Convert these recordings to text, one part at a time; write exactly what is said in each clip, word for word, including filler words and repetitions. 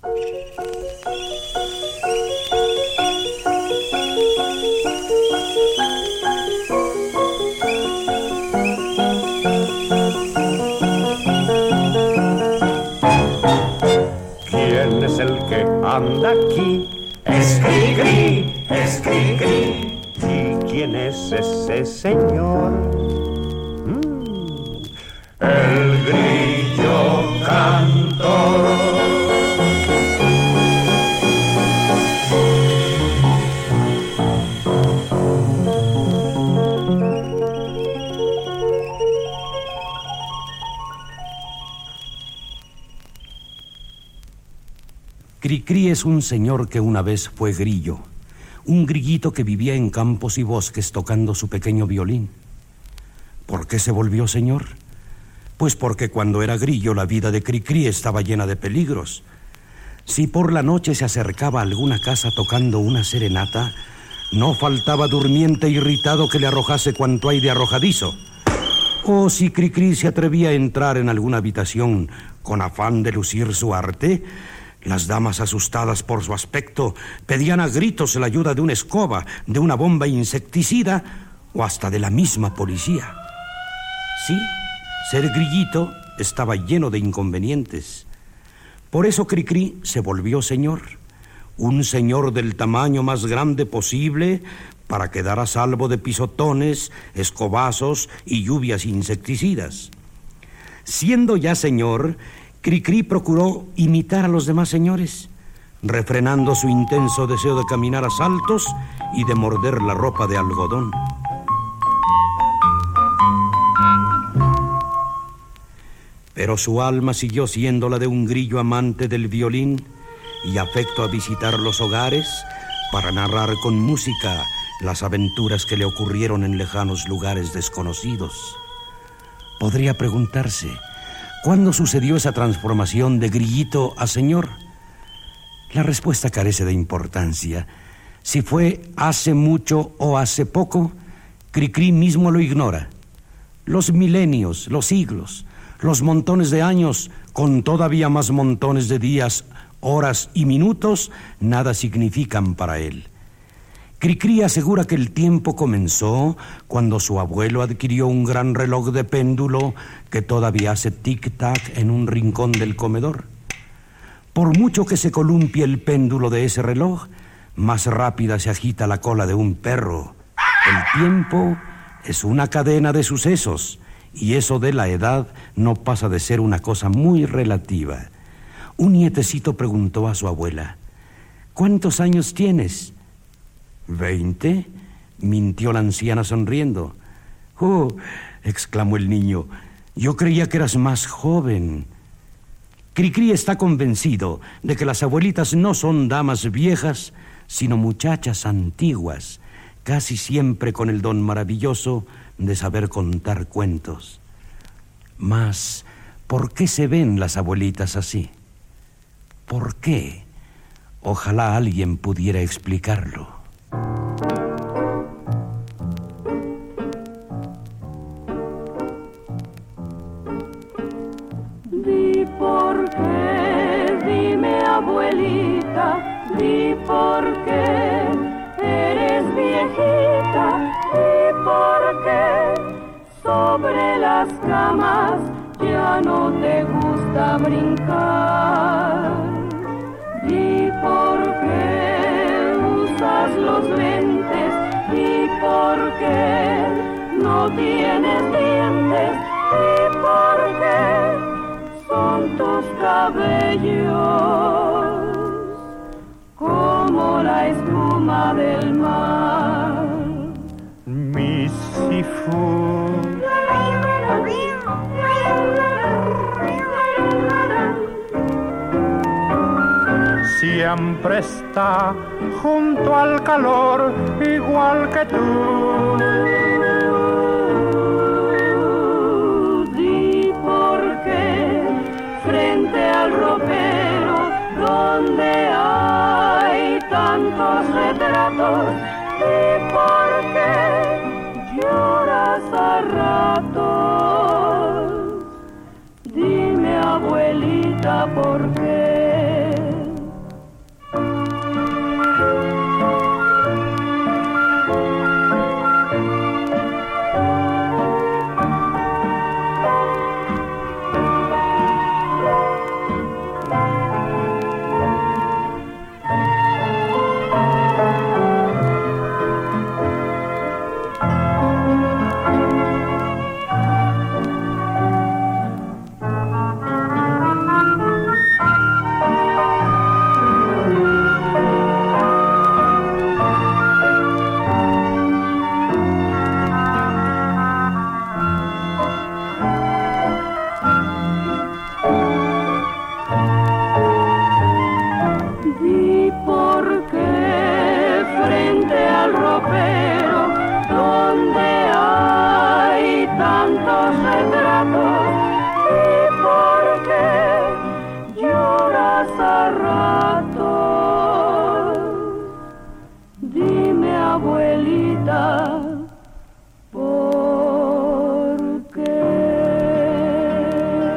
¿Quién es el que anda aquí? Es Cri-Cri, es Cri-Cri. ¿Y quién es ese señor? Mm. El grillo cantor. Cri-Cri es un señor que una vez fue grillo, un grillito que vivía en campos y bosques tocando su pequeño violín. ¿Por qué se volvió señor? Pues porque cuando era grillo la vida de Cri-Cri estaba llena de peligros. Si por la noche se acercaba a alguna casa tocando una serenata, no faltaba durmiente irritado que le arrojase cuanto hay de arrojadizo. O si Cri-Cri se atrevía a entrar en alguna habitación con afán de lucir su arte, las damas, asustadas por su aspecto, pedían a gritos la ayuda de una escoba, de una bomba insecticida o hasta de la misma policía. Sí, ser grillito estaba lleno de inconvenientes. Por eso Cri-Cri se volvió señor, un señor del tamaño más grande posible para quedar a salvo de pisotones, escobazos y lluvias insecticidas. Siendo ya señor, Cri-Cri procuró imitar a los demás señores, refrenando su intenso deseo de caminar a saltos y de morder la ropa de algodón. Pero su alma siguió siendo la de un grillo amante del violín y afecto a visitar los hogares para narrar con música las aventuras que le ocurrieron en lejanos lugares desconocidos. Podría preguntarse, ¿cuándo sucedió esa transformación de grillito a señor? La respuesta carece de importancia. Si fue hace mucho o hace poco, Cri-Cri mismo lo ignora. Los milenios, los siglos, los montones de años, con todavía más montones de días, horas y minutos, nada significan para él. Cri-Cri asegura que el tiempo comenzó cuando su abuelo adquirió un gran reloj de péndulo que todavía hace tic-tac en un rincón del comedor. Por mucho que se columpie el péndulo de ese reloj, más rápida se agita la cola de un perro. El tiempo es una cadena de sucesos, y eso de la edad no pasa de ser una cosa muy relativa. Un nietecito preguntó a su abuela, ¿cuántos años tienes? ¿Veinte? Mintió la anciana sonriendo. ¡Oh! Exclamó el niño, yo creía que eras más joven. Cri-Cri está convencido de que las abuelitas no son damas viejas, sino muchachas antiguas, casi siempre con el don maravilloso de saber contar cuentos. Mas, ¿por qué se ven las abuelitas así? ¿Por qué? Ojalá alguien pudiera explicarlo. Di por qué, dime abuelita, di por qué eres viejita, di por qué sobre las camas ya no te gusta brincar, di por qué usas los lentes, di por qué no tienes dientes, di por qué son tus cabellos como la espuma del mar. Misifú. Siempre está junto al calor, igual que tú. Di por qué frente al ropero donde hay tantos retratos, di por qué lloras a ratos. Dime abuelita por qué. pasa rato. Dime, abuelita, ¿por qué?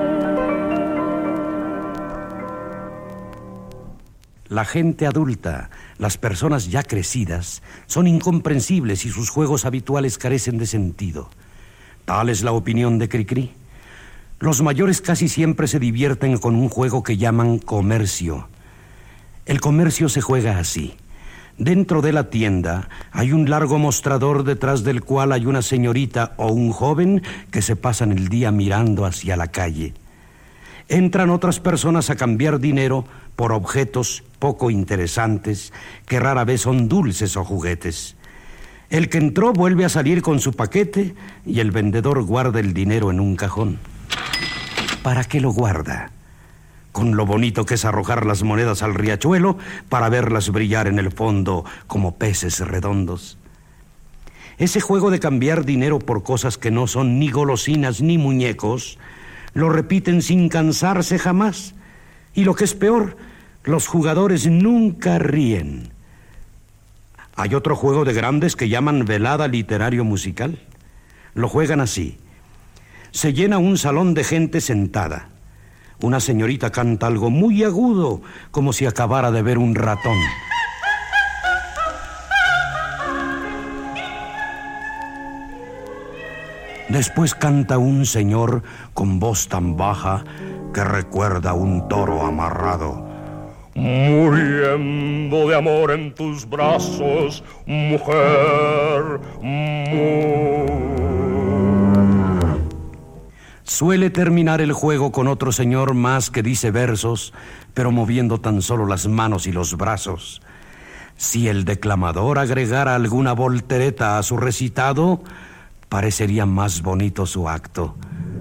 La gente adulta, las personas ya crecidas, son incomprensibles y sus juegos habituales carecen de sentido. Tal es la opinión de Cricri. Los mayores casi siempre se divierten con un juego que llaman comercio. El comercio se juega así. Dentro de la tienda hay un largo mostrador detrás del cual hay una señorita o un joven que se pasan el día mirando hacia la calle. Entran otras personas a cambiar dinero por objetos poco interesantes que rara vez son dulces o juguetes. El que entró vuelve a salir con su paquete y el vendedor guarda el dinero en un cajón. ¿Para qué lo guarda? Con lo bonito que es arrojar las monedas al riachuelo para verlas brillar en el fondo como peces redondos. Ese juego de cambiar dinero por cosas que no son ni golosinas ni muñecos, lo repiten sin cansarse jamás. Y lo que es peor, los jugadores nunca ríen. Hay otro juego de grandes que llaman velada literario-musical. Lo juegan así. Se llena un salón de gente sentada. Una señorita canta algo muy agudo, como si acabara de ver un ratón. Después canta un señor con voz tan baja que recuerda a un toro amarrado. Muriendo de amor en tus brazos, mujer, mujer. Suele terminar el juego con otro señor más que dice versos, pero moviendo tan solo las manos y los brazos. Si el declamador agregara alguna voltereta a su recitado, parecería más bonito su acto.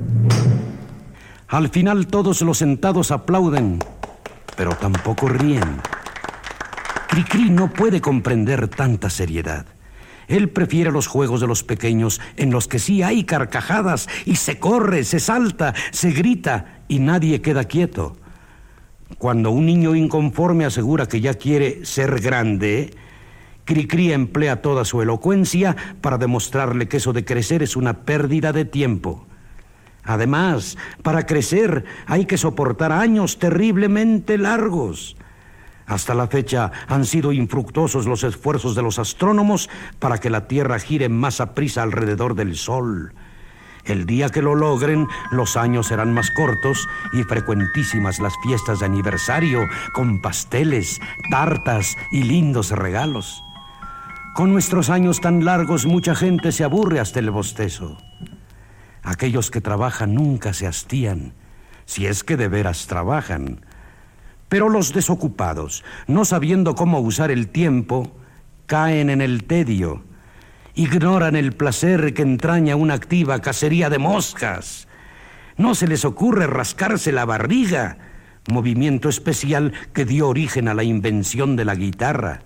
Al final todos los sentados aplauden, pero tampoco ríen. Cricri no puede comprender tanta seriedad. Él prefiere los juegos de los pequeños en los que sí hay carcajadas y se corre, se salta, se grita y nadie queda quieto. Cuando un niño inconforme asegura que ya quiere ser grande, Cricri emplea toda su elocuencia para demostrarle que eso de crecer es una pérdida de tiempo. Además, para crecer hay que soportar años terriblemente largos. Hasta la fecha han sido infructuosos los esfuerzos de los astrónomos para que la Tierra gire más aprisa alrededor del Sol. El día que lo logren, los años serán más cortos y frecuentísimas las fiestas de aniversario con pasteles, tartas y lindos regalos. Con nuestros años tan largos, mucha gente se aburre hasta el bostezo. Aquellos que trabajan nunca se hastían, si es que de veras trabajan. Pero los desocupados, no sabiendo cómo usar el tiempo, caen en el tedio. Ignoran el placer que entraña una activa cacería de moscas. No se les ocurre rascarse la barriga, movimiento especial que dio origen a la invención de la guitarra.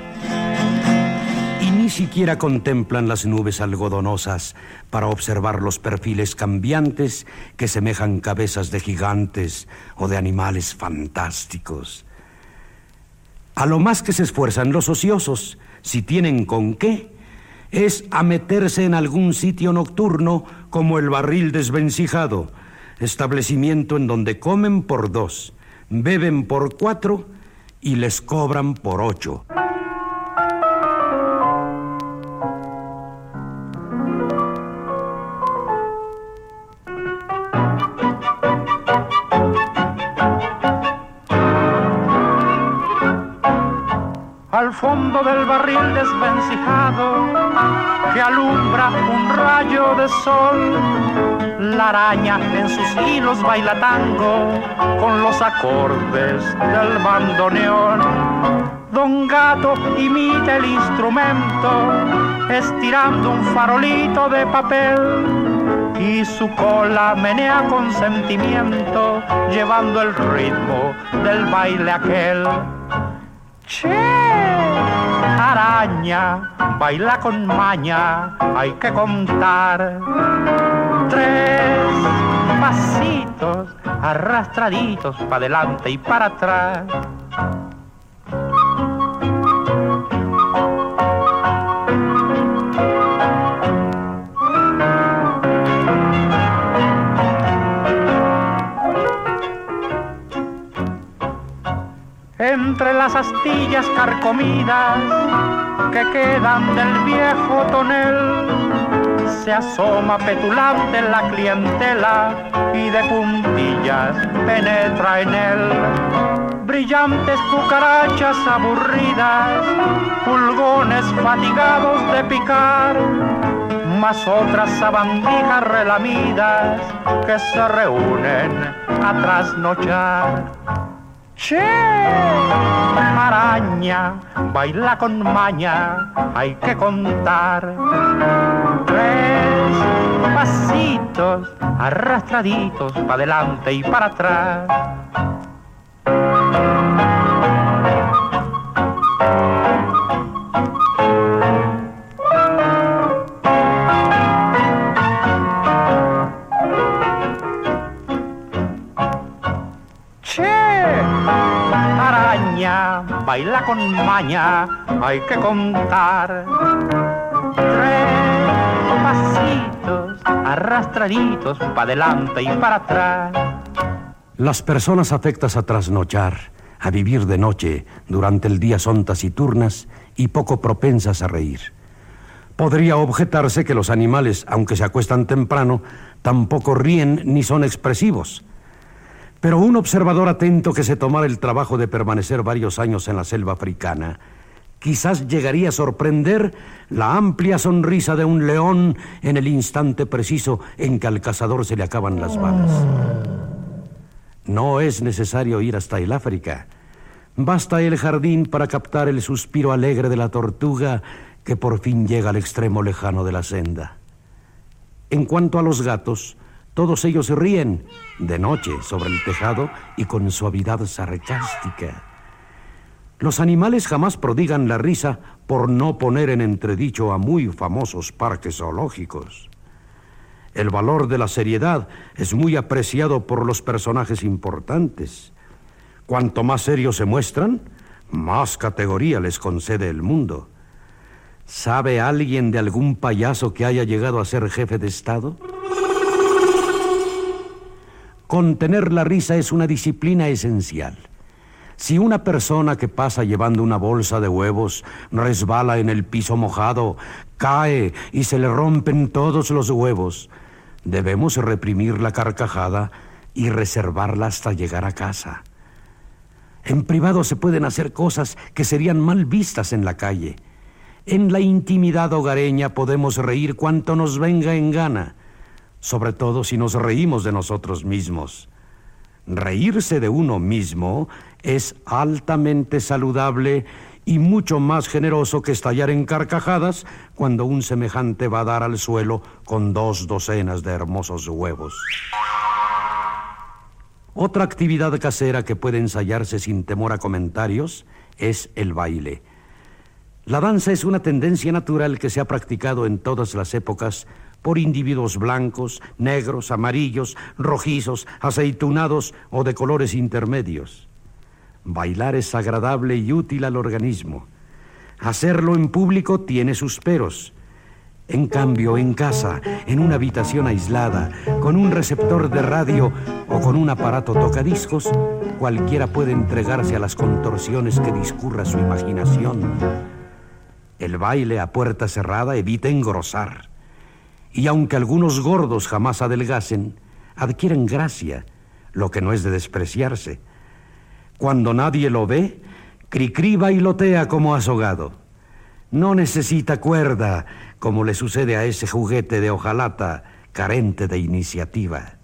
Y ni siquiera contemplan las nubes algodonosas para observar los perfiles cambiantes que semejan cabezas de gigantes o de animales fantásticos. A lo más que se esfuerzan los ociosos, si tienen con qué, es a meterse en algún sitio nocturno como el Barril Desvencijado, establecimiento en donde comen por dos, beben por cuatro y les cobran por ocho. Al fondo del barril desvencijado que alumbra un rayo de sol, la araña en sus hilos baila tango con los acordes del bandoneón. Don Gato imita el instrumento estirando un farolito de papel y su cola menea con sentimiento llevando el ritmo del baile aquel. Che, araña, baila con maña, hay que contar. Tres pasitos arrastraditos para adelante y para atrás. Entre las astillas carcomidas que quedan del viejo tonel, se asoma petulante la clientela y de puntillas penetra en él. Brillantes cucarachas aburridas, pulgones fatigados de picar, más otras sabandijas relamidas que se reúnen a trasnochar. ¡Che! Araña, baila con maña, hay que contar. Tres pasitos arrastraditos para adelante y para atrás. Baila con maña, hay que contar. Tres pasitos arrastraditos para adelante y para atrás. Las personas afectas a trasnochar, a vivir de noche, durante el día son taciturnas y poco propensas a reír. Podría objetarse que los animales, aunque se acuestan temprano, tampoco ríen ni son expresivos. Pero un observador atento que se tomara el trabajo de permanecer varios años en la selva africana, quizás llegaría a sorprender la amplia sonrisa de un león en el instante preciso en que al cazador se le acaban las balas. No es necesario ir hasta el África. Basta el jardín para captar el suspiro alegre de la tortuga que por fin llega al extremo lejano de la senda. En cuanto a los gatos, todos ellos ríen de noche sobre el tejado y con suavidad sarcástica. Los animales jamás prodigan la risa por no poner en entredicho a muy famosos parques zoológicos. El valor de la seriedad es muy apreciado por los personajes importantes. Cuanto más serios se muestran, más categoría les concede el mundo. ¿Sabe alguien de algún payaso que haya llegado a ser jefe de Estado? Contener la risa es una disciplina esencial. Si una persona que pasa llevando una bolsa de huevos resbala en el piso mojado, cae y se le rompen todos los huevos, debemos reprimir la carcajada y reservarla hasta llegar a casa. En privado se pueden hacer cosas que serían mal vistas en la calle. En la intimidad hogareña podemos reír cuanto nos venga en gana, sobre todo si nos reímos de nosotros mismos. Reírse de uno mismo es altamente saludable y mucho más generoso que estallar en carcajadas cuando un semejante va a dar al suelo con dos docenas de hermosos huevos. Otra actividad casera que puede ensayarse sin temor a comentarios es el baile. La danza es una tendencia natural que se ha practicado en todas las épocas por individuos blancos, negros, amarillos, rojizos, aceitunados o de colores intermedios. Bailar es agradable y útil al organismo. Hacerlo en público tiene sus peros. En cambio, en casa, en una habitación aislada, con un receptor de radio o con un aparato tocadiscos, cualquiera puede entregarse a las contorsiones que discurra su imaginación. El baile a puerta cerrada evita engrosar. Y aunque algunos gordos jamás adelgacen, adquieren gracia, lo que no es de despreciarse. Cuando nadie lo ve, Cricri bailotea como azogado. No necesita cuerda, como le sucede a ese juguete de hojalata carente de iniciativa.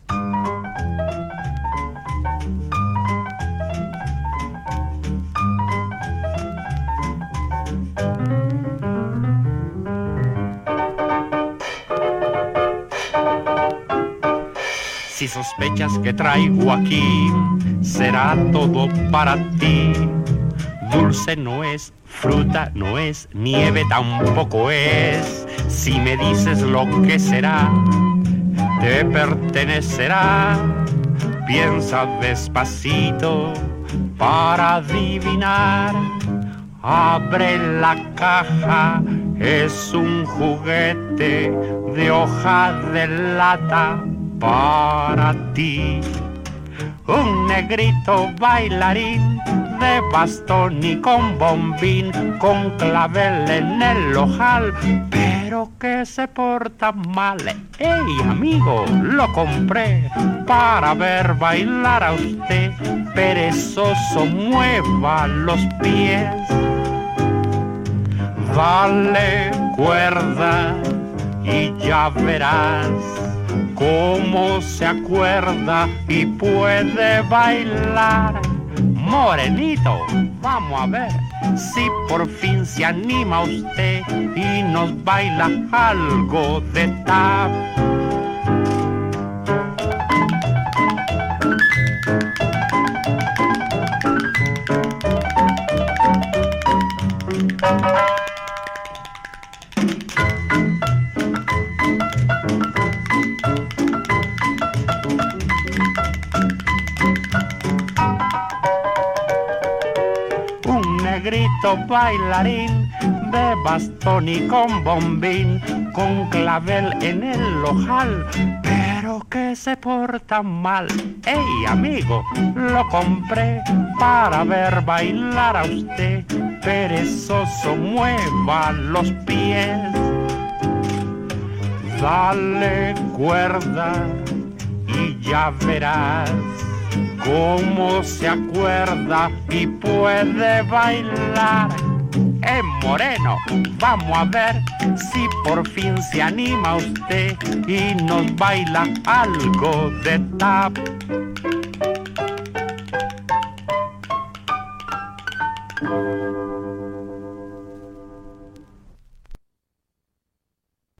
Si sospechas que traigo aquí, será todo para ti. Dulce no es, fruta no es, nieve tampoco es. Si me dices lo que será, te pertenecerá. piensa despacito para adivinar. Abre la caja, es un juguete de hoja de lata para ti. Un negrito bailarín de bastón y con bombín, con clavel en el ojal, pero que se porta mal. ¡Ey, amigo! Lo compré para ver bailar a usted. Perezoso, mueva los pies. Dale cuerda y ya verás cómo se acuerda y puede bailar. Morenito, vamos a ver si por fin se anima usted y nos baila algo de tap. Negrito bailarín de bastón y con bombín, con clavel en el ojal, pero que se porta mal. ¡Ey, amigo! Lo compré para ver bailar a usted. Perezoso, mueva los pies. Dale cuerda y ya verás cómo se acuerda y puede bailar. ¡Eh, moreno! Vamos a ver si por fin se anima usted y nos baila algo de tap.